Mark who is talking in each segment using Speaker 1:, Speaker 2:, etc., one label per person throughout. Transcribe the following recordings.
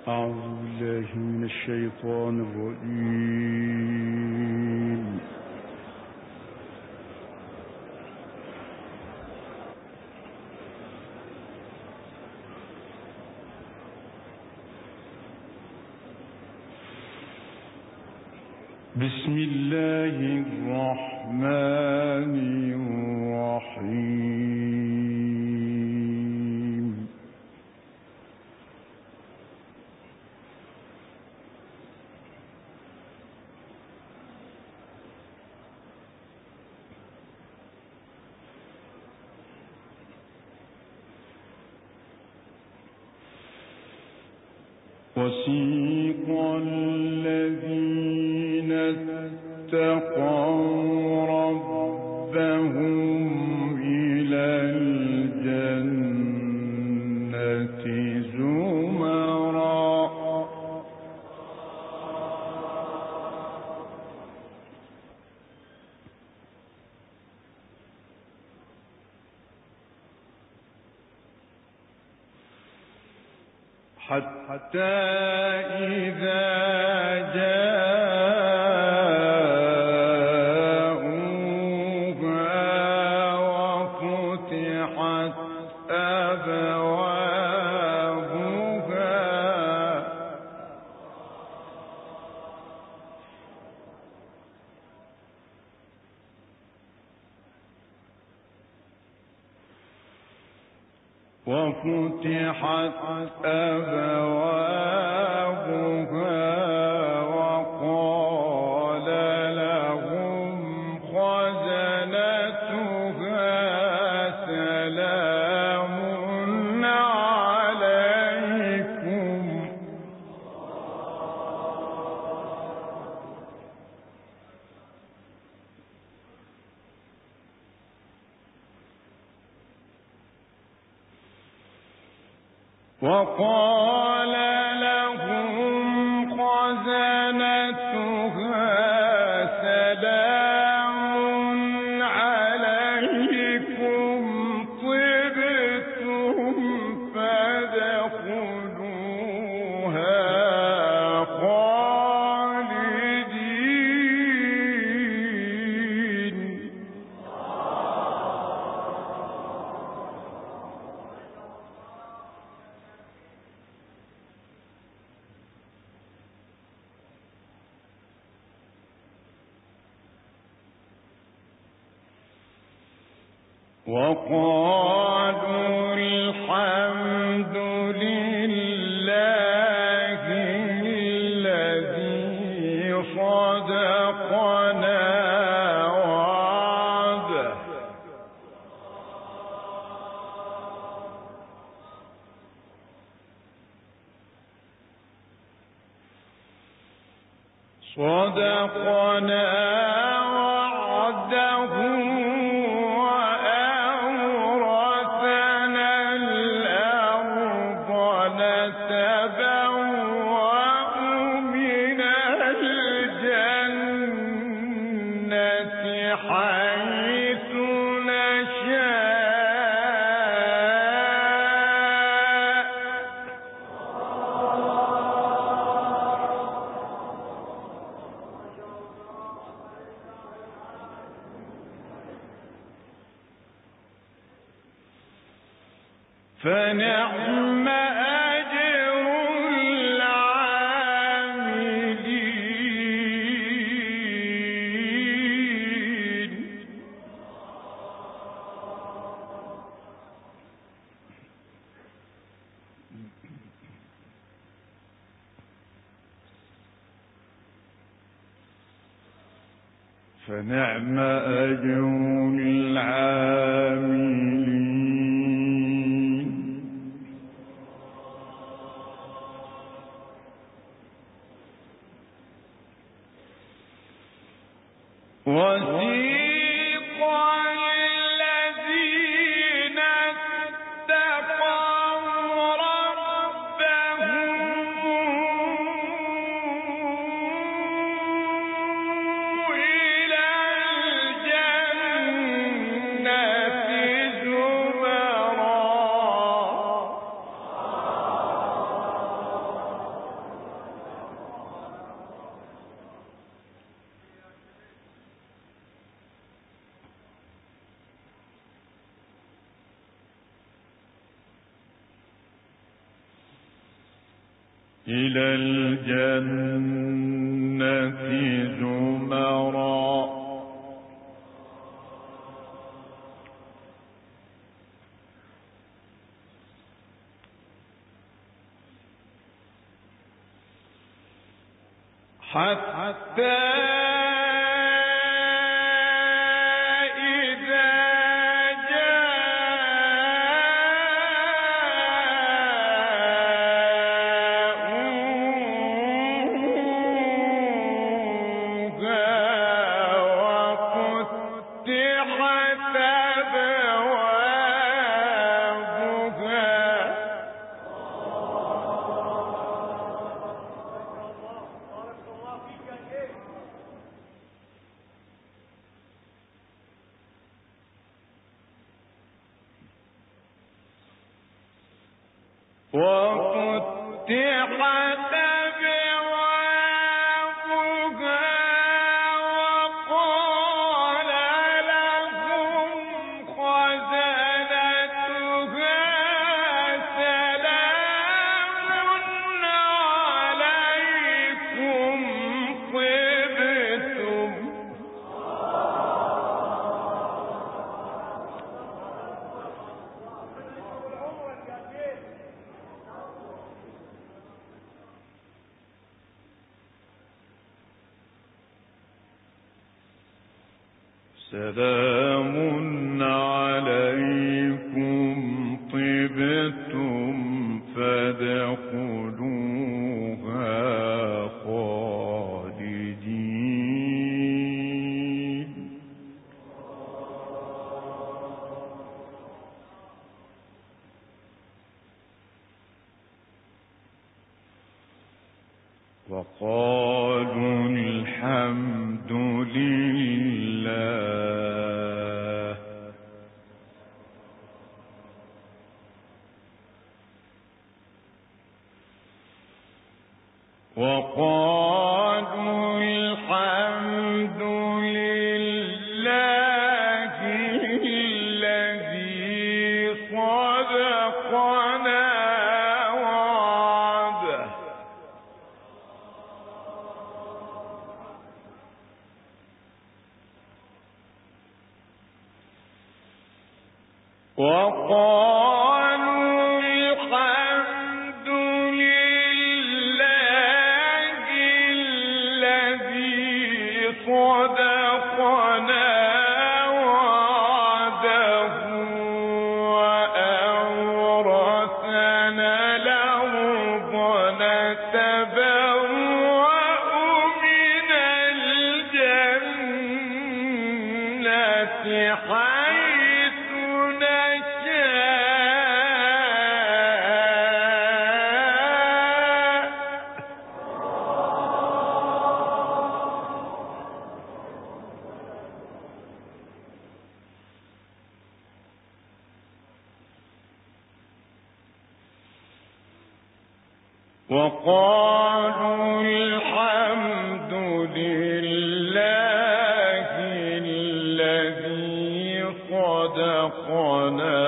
Speaker 1: أعوذ بالله من الشيطان الرجيم. بسم الله الرحمن الرحيم. وسيق الذين اتقوا ربهم إلى الجنة زمرا حتى إذا وفتحت أبوابها وقال لهم خزنتها سلام عليكم وقال لهم خزنتها سلام عليكم طبتم فادخلوها خالدين. وقالوا الحمد لله الذي صدقنا وعده حيث نشاء فنعم أجر العاملين. فنعم أجر العاملين. وسيق الذين اتقوا ربهم إلى الجنة زمرا إلى الجنة زمرا حتى وفتحت أبوابها وقال لهم خزنتها سلام عليكم طبتم سلام عليكم طبتم فادخلوها خالدين وقالوا الحمد لله وقالوا الحمد لله الذي صدقنا وعده وقالوا الحمد لله الذي صدقنا وعده وأورثنا الأرض نتبوأ من الجنة حيث وقالوا الحمد لله الذي صدقنا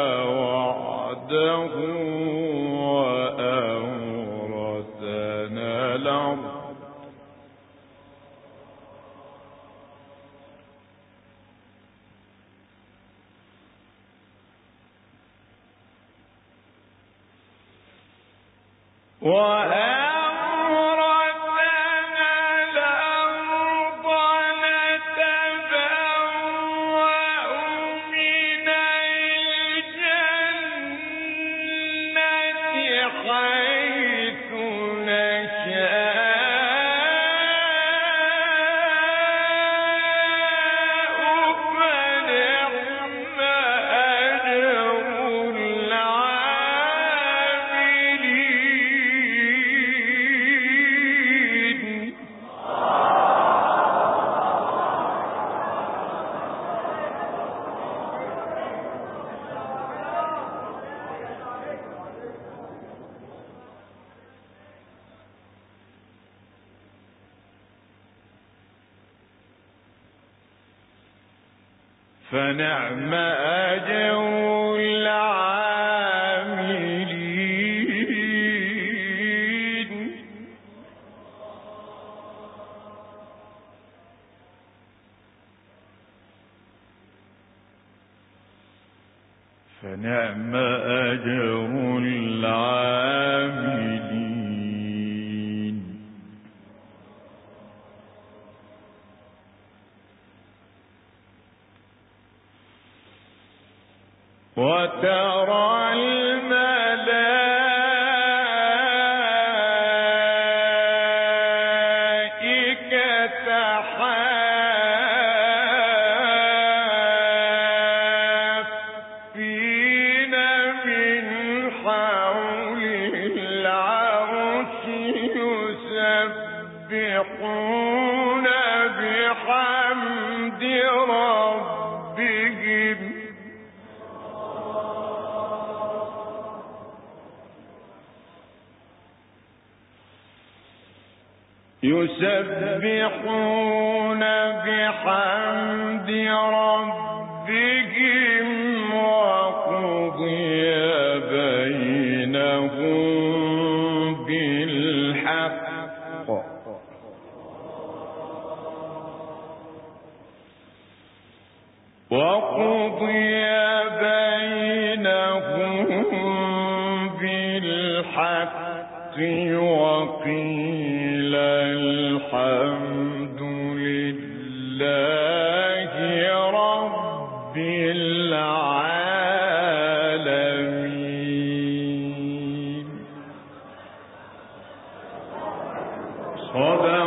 Speaker 1: وعده وأورثنا الأرض وأورثنا الأرض نتبوأ من الجنة حيث نشاء فنعم أجر العاملين فنعم أجر العاملين نعم أجر العاملين. وترى الملائكة حافين من حول العرش يسبحون بحمد ربهم وقضي بينهم بالحق وقيل الحمد لله رب العالمين. صدق